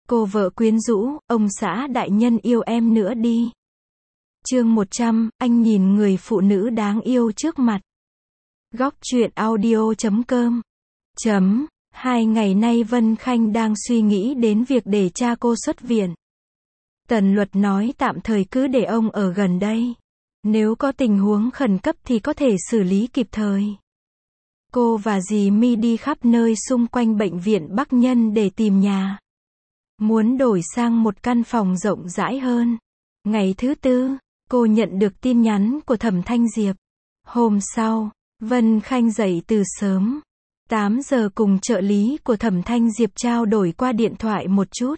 Cô vợ quyến rũ, ông xã đại nhân yêu em nữa đi. Chương 100, anh nhìn người phụ nữ đáng yêu trước mặt. Góc truyện audio.com. 2 ngày nay Vân Khanh đang suy nghĩ đến việc để cha cô xuất viện. Tần Luật nói tạm thời cứ để ông ở gần đây. Nếu có tình huống khẩn cấp thì có thể xử lý kịp thời. Cô và dì My đi khắp nơi xung quanh bệnh viện Bắc Nhân để tìm nhà. Muốn đổi sang một căn phòng rộng rãi hơn. Ngày thứ tư, cô nhận được tin nhắn của Thẩm Thanh Diệp. Hôm sau, Vân Khanh dậy từ sớm. 8 giờ cùng trợ lý của Thẩm Thanh Diệp trao đổi qua điện thoại một chút.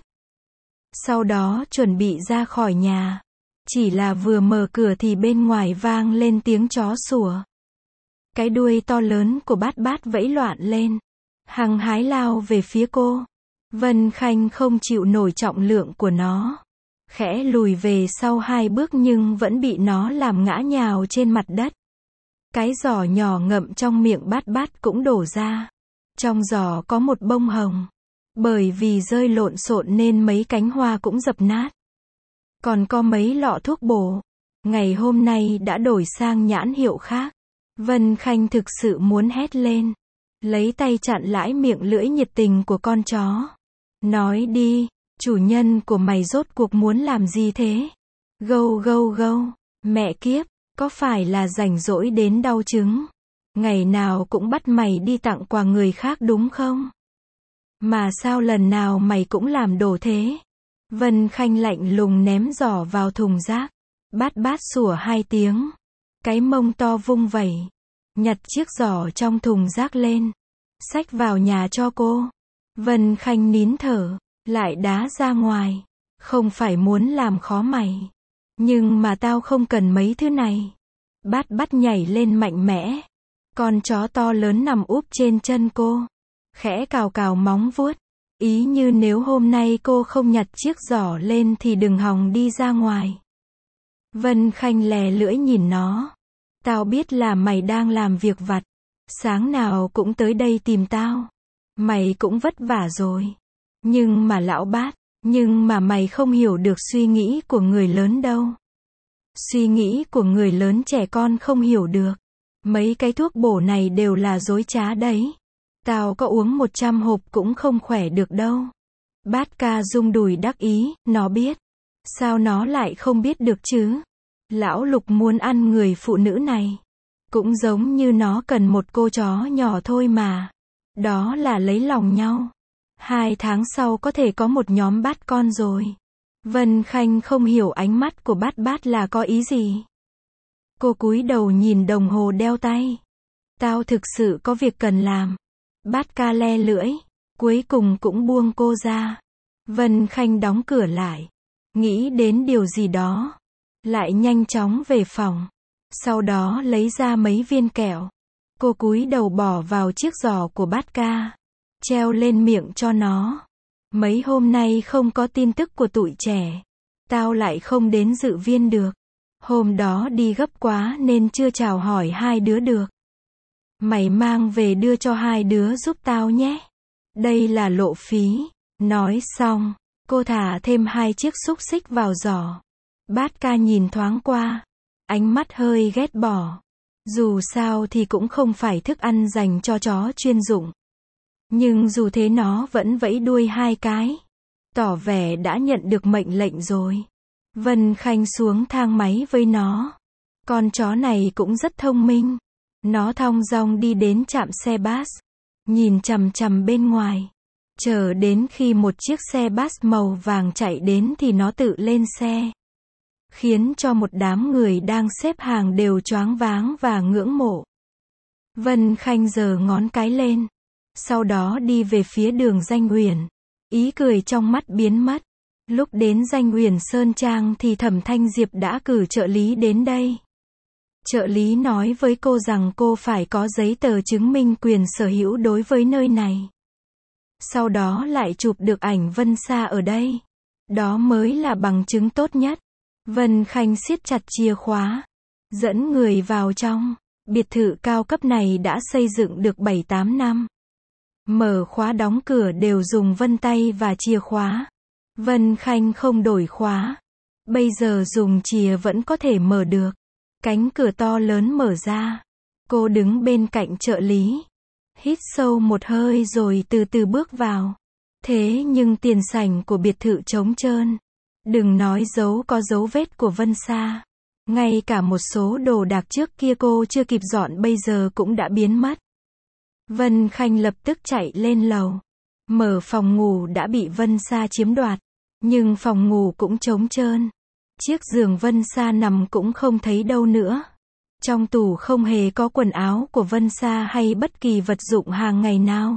Sau đó chuẩn bị ra khỏi nhà. Chỉ là vừa mở cửa thì bên ngoài vang lên tiếng chó sủa. Cái đuôi to lớn của Bát Bát vẫy loạn lên. Hăng hái lao về phía cô. Vân Khanh không chịu nổi trọng lượng của nó. Khẽ lùi về sau 2 bước nhưng vẫn bị nó làm ngã nhào trên mặt đất. Cái giỏ nhỏ ngậm trong miệng Bát Bát cũng đổ ra. Trong giỏ có một bông hồng. Bởi vì rơi lộn xộn nên mấy cánh hoa cũng dập nát. Còn có mấy lọ thuốc bổ. Ngày hôm nay đã đổi sang nhãn hiệu khác. Vân Khanh thực sự muốn hét lên. Lấy tay chặn lại miệng lưỡi nhiệt tình của con chó. Nói đi, chủ nhân của mày rốt cuộc muốn làm gì thế? Gâu gâu gâu, mẹ kiếp, có phải là rảnh rỗi đến đau trứng? Ngày nào cũng bắt mày đi tặng quà người khác đúng không? Mà sao lần nào mày cũng làm đồ thế? Vân Khanh lạnh lùng ném giỏ vào thùng rác. Bát Bát sủa 2 tiếng. Cái mông to vung vẩy. Nhặt chiếc giỏ trong thùng rác lên. Xách vào nhà cho cô. Vân Khanh nín thở. Lại đá ra ngoài. Không phải muốn làm khó mày. Nhưng mà tao không cần mấy thứ này. Bát Bát nhảy lên mạnh mẽ. Con chó to lớn nằm úp trên chân cô. Khẽ cào cào móng vuốt. Ý như nếu hôm nay cô không nhặt chiếc giỏ lên thì đừng hòng đi ra ngoài. Vân Khanh lè lưỡi nhìn nó. Tao biết là mày đang làm việc vặt. Sáng nào cũng tới đây tìm tao. Mày cũng vất vả rồi. Nhưng mà lão Bát, nhưng mà mày không hiểu được suy nghĩ của người lớn đâu. Suy nghĩ của người lớn trẻ con không hiểu được. Mấy cái thuốc bổ này đều là dối trá đấy. Tao có uống 100 hộp cũng không khỏe được đâu. Bát ca rung đùi đắc ý, nó biết. Sao nó lại không biết được chứ? Lão Lục muốn ăn người phụ nữ này. Cũng giống như nó cần một cô chó nhỏ thôi mà. Đó là lấy lòng nhau. 2 tháng sau có thể có một nhóm bát con rồi. Vân Khanh không hiểu ánh mắt của Bát Bát là có ý gì. Cô cúi đầu nhìn đồng hồ đeo tay. Tao thực sự có việc cần làm. Bát ca le lưỡi. Cuối cùng cũng buông cô ra. Vân Khanh đóng cửa lại. Nghĩ đến điều gì đó. Lại nhanh chóng về phòng. Sau đó lấy ra mấy viên kẹo. Cô cúi đầu bỏ vào chiếc giỏ của Bát ca. Treo lên miệng cho nó. Mấy hôm nay không có tin tức của tụi trẻ. Tao lại không đến dự viên được. Hôm đó đi gấp quá nên chưa chào hỏi 2 đứa được. Mày mang về đưa cho 2 đứa giúp tao nhé. Đây là lộ phí. Nói xong, cô thả thêm 2 chiếc xúc xích vào giỏ. Bát ca nhìn thoáng qua. Ánh mắt hơi ghét bỏ. Dù sao thì cũng không phải thức ăn dành cho chó chuyên dụng. Nhưng dù thế nó vẫn vẫy đuôi 2 cái. Tỏ vẻ đã nhận được mệnh lệnh rồi. Vân Khanh xuống thang máy với nó. Con chó này cũng rất thông minh. Nó thong dong đi đến trạm xe bus. Nhìn chằm chằm bên ngoài. Chờ đến khi một chiếc xe bus màu vàng chạy đến thì nó tự lên xe. Khiến cho một đám người đang xếp hàng đều choáng váng và ngưỡng mộ. Vân Khanh giơ ngón cái lên. Sau đó đi về phía đường Danh Uyển. Ý cười trong mắt biến mất. Lúc đến Danh Uyển Sơn Trang thì Thẩm Thanh Diệp đã cử trợ lý đến đây. Trợ lý nói với cô rằng cô phải có giấy tờ chứng minh quyền sở hữu đối với nơi này. Sau đó lại chụp được ảnh Vân Sa ở đây. Đó mới là bằng chứng tốt nhất. Vân Khanh siết chặt chìa khóa. Dẫn người vào trong. Biệt thự cao cấp này đã xây dựng được 7-8 năm. Mở khóa đóng cửa đều dùng vân tay và chìa khóa. Vân Khanh không đổi khóa. Bây giờ dùng chìa vẫn có thể mở được. Cánh cửa to lớn mở ra. Cô đứng bên cạnh trợ lý. Hít sâu một hơi rồi từ từ bước vào. Thế nhưng tiền sảnh của biệt thự trống trơn. Đừng nói có dấu vết của Vân Sa. Ngay cả một số đồ đạc trước kia cô chưa kịp dọn bây giờ cũng đã biến mất. Vân Khanh lập tức chạy lên lầu. Mở phòng ngủ đã bị Vân Sa chiếm đoạt. Nhưng phòng ngủ cũng trống trơn. Chiếc giường Vân Sa nằm cũng không thấy đâu nữa. Trong tủ không hề có quần áo của Vân Sa hay bất kỳ vật dụng hàng ngày nào.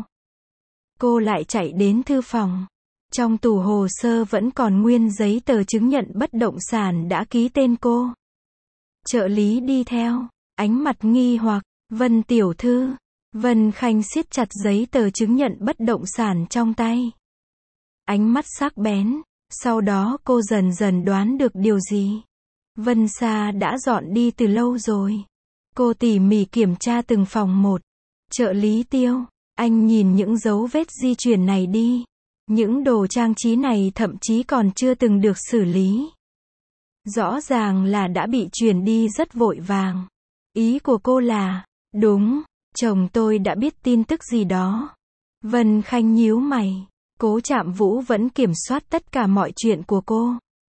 Cô lại chạy đến thư phòng. Trong tủ hồ sơ vẫn còn nguyên giấy tờ chứng nhận bất động sản đã ký tên cô. Trợ lý đi theo, ánh mặt nghi hoặc, Vân tiểu thư. Vân Khanh siết chặt giấy tờ chứng nhận bất động sản trong tay. Ánh mắt sắc bén, sau đó cô dần dần đoán được điều gì. Vân Sa đã dọn đi từ lâu rồi. Cô tỉ mỉ kiểm tra từng phòng một. Trợ lý Tiêu, anh nhìn những dấu vết di chuyển này đi. Những đồ trang trí này thậm chí còn chưa từng được xử lý. Rõ ràng là đã bị chuyển đi rất vội vàng. Ý của cô là, đúng, chồng tôi đã biết tin tức gì đó. Vân Khanh nhíu mày. Cố Trạm Vũ vẫn kiểm soát tất cả mọi chuyện của cô.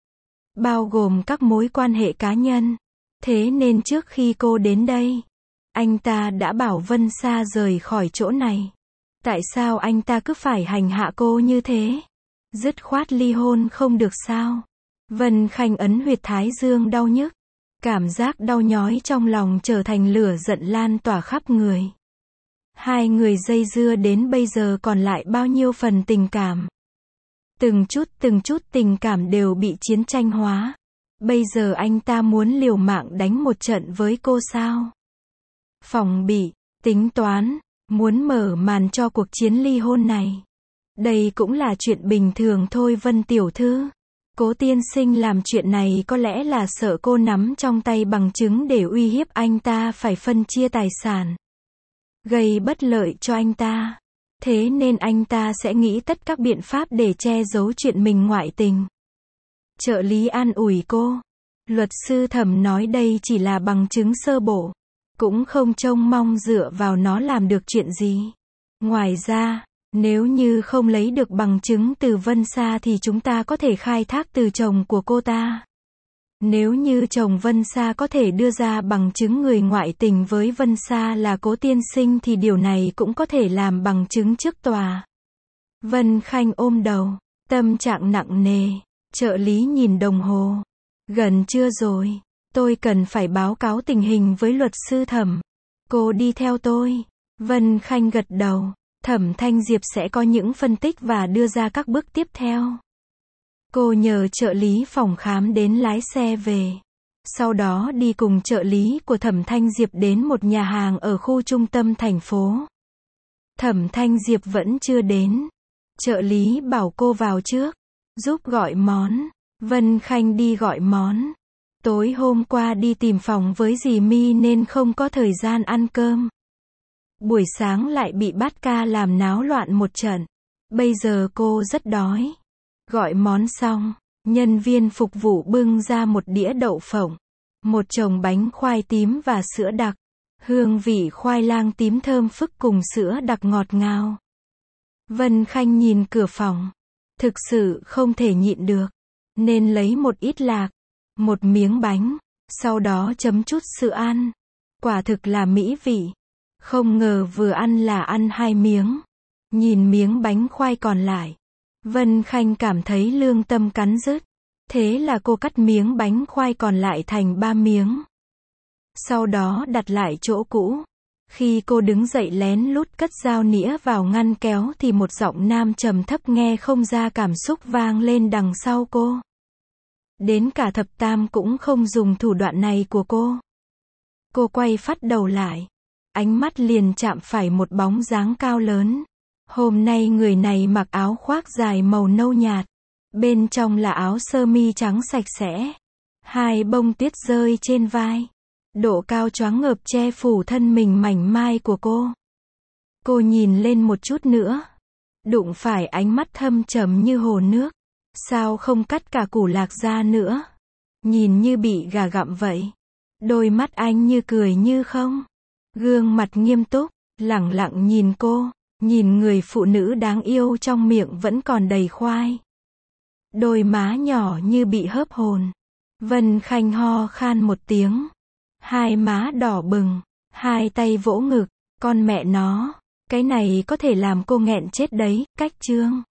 Bao gồm các mối quan hệ cá nhân. Thế nên trước khi cô đến đây, anh ta đã bảo Vân Sa rời khỏi chỗ này. Tại sao anh ta cứ phải hành hạ cô như thế? Dứt khoát ly hôn không được sao? Vân Khanh ấn huyệt thái dương đau nhức. Cảm giác đau nhói trong lòng trở thành lửa giận lan tỏa khắp người. Hai người dây dưa đến bây giờ còn lại bao nhiêu phần tình cảm. Từng chút tình cảm đều bị chiến tranh hóa. Bây giờ anh ta muốn liều mạng đánh một trận với cô sao? Phòng bị, tính toán, muốn mở màn cho cuộc chiến ly hôn này. Đây cũng là chuyện bình thường thôi Vân tiểu thư. Cố tiên sinh làm chuyện này có lẽ là sợ cô nắm trong tay bằng chứng để uy hiếp anh ta phải phân chia tài sản. Gây bất lợi cho anh ta. Thế nên anh ta sẽ nghĩ tất các biện pháp để che giấu chuyện mình ngoại tình. Trợ lý an ủi cô. Luật sư Thẩm nói đây chỉ là bằng chứng sơ bộ. Cũng không trông mong dựa vào nó làm được chuyện gì. Ngoài ra, nếu như không lấy được bằng chứng từ Vân Sa thì chúng ta có thể khai thác từ chồng của cô ta. Nếu như chồng Vân Sa có thể đưa ra bằng chứng người ngoại tình với Vân Sa là Cố tiên sinh thì điều này cũng có thể làm bằng chứng trước tòa. Vân Khanh ôm đầu, tâm trạng nặng nề. Trợ lý nhìn đồng hồ. Gần trưa rồi, tôi cần phải báo cáo tình hình với luật sư Thẩm. Cô đi theo tôi. Vân Khanh gật đầu. Thẩm Thanh Diệp sẽ có những phân tích và đưa ra các bước tiếp theo. Cô nhờ trợ lý phòng khám đến lái xe về. Sau đó đi cùng trợ lý của Thẩm Thanh Diệp đến một nhà hàng ở khu trung tâm thành phố. Thẩm Thanh Diệp vẫn chưa đến. Trợ lý bảo cô vào trước, giúp gọi món. Vân Khanh đi gọi món. Tối hôm qua đi tìm phòng với dì My nên không có thời gian ăn cơm. Buổi sáng lại bị Bát Ca làm náo loạn một trận. Bây giờ cô rất đói. Gọi món xong, nhân viên phục vụ bưng ra một đĩa đậu phộng, một chồng bánh khoai tím và sữa đặc. Hương vị khoai lang tím thơm phức cùng sữa đặc ngọt ngào. Vân Khanh nhìn cửa phòng. Thực sự không thể nhịn được. Nên lấy một ít lạc, một miếng bánh, sau đó chấm chút sữa ăn. Quả thực là mỹ vị. Không ngờ vừa ăn là ăn 2 miếng. Nhìn miếng bánh khoai còn lại, Vân Khanh cảm thấy lương tâm cắn rứt. Thế là cô cắt miếng bánh khoai còn lại thành 3 miếng. Sau đó đặt lại chỗ cũ. Khi cô đứng dậy lén lút cất dao nĩa vào ngăn kéo thì một giọng nam trầm thấp nghe không ra cảm xúc vang lên đằng sau cô. Đến cả thập tam cũng không dùng thủ đoạn này của cô. Cô quay phắt đầu lại. Ánh mắt liền chạm phải một bóng dáng cao lớn. Hôm nay người này mặc áo khoác dài màu nâu nhạt. Bên trong là áo sơ mi trắng sạch sẽ. 2 bông tuyết rơi trên vai. Độ cao choáng ngợp che phủ thân mình mảnh mai của cô. Cô nhìn lên một chút nữa. Đụng phải ánh mắt thâm trầm như hồ nước. Sao không cắt cả củ lạc ra nữa? Nhìn như bị gà gặm vậy. Đôi mắt anh như cười như không. Gương mặt nghiêm túc, lẳng lặng nhìn cô, nhìn người phụ nữ đáng yêu trong miệng vẫn còn đầy khoai. Đôi má nhỏ như bị hớp hồn. Vân Khanh ho khan một tiếng. Hai má đỏ bừng, hai tay vỗ ngực, con mẹ nó, cái này có thể làm cô nghẹn chết đấy, cách chương.